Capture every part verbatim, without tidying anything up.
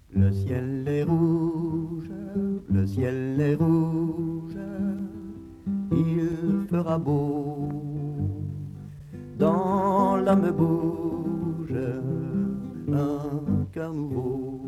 Le ciel est rouge, le ciel est rouge, il fera beau. Dans l'âme bouge un cœur nouveau.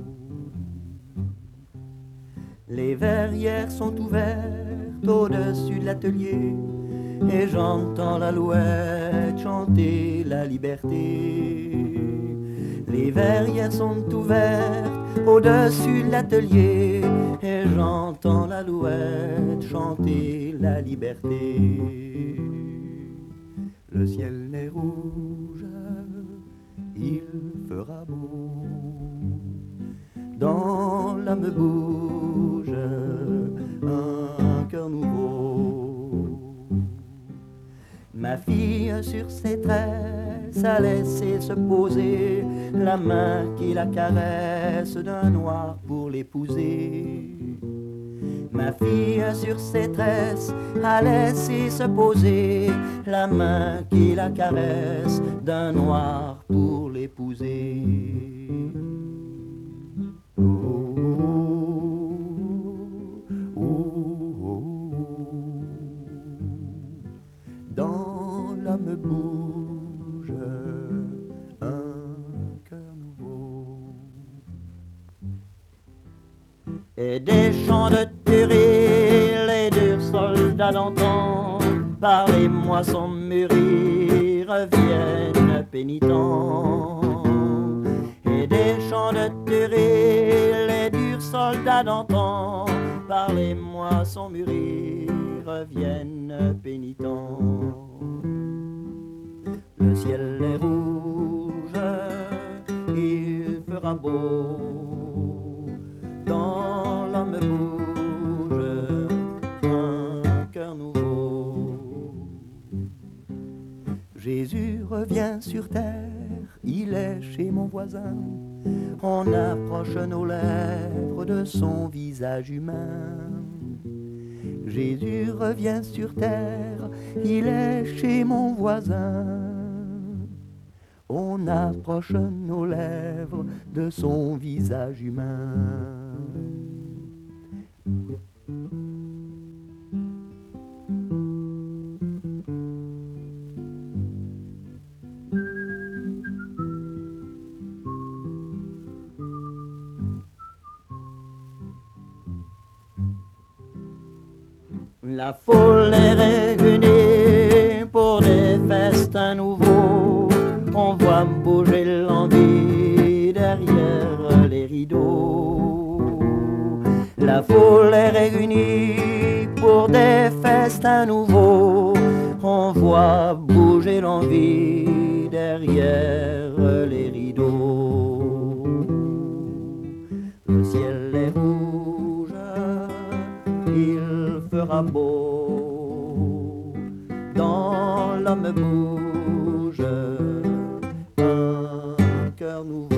Les verrières sont ouvertes au-dessus de l'atelier et j'entends l'alouette chanter la liberté. Les verrières sont ouvertes au-dessus de l'atelier et j'entends l'alouette chanter la liberté. Le ciel est rouge, il fera beau. Dans l'âme bouge un cœur nouveau. Ma fille sur ses tresses a laissé se poser la main qui la caresse d'un noir pour l'épouser. Ma fille sur ses tresses a laissé se poser la main qui la caresse d'un noir pour l'épouser. Oh, oh, oh, oh. Dans l'âme bouge un cœur nouveau. Et des chants de Turil, les deux soldats d'antan, par les moissons mûries reviennent pénitents. Et des chants de Turil, les durs soldats d'antan, par les moissons mûries reviennent pénitents. Le ciel est rouge, il fera beau. Dans l'âme bouge un cœur nouveau. Jésus revient sur terre, il est chez mon voisin. On approche nos lèvres de son visage humain. Jésus revient sur terre, il est chez mon voisin. On approche nos lèvres de son visage humain. La foule est réunie pour des festins nouveaux. On voit bouger l'envie derrière les rideaux. La foule est réunie pour des festins nouveaux. On voit bouger l'envie derrière les rideaux. Le ciel est rouge, il fera beau. Dans l'âme bouge un cœur nouveau.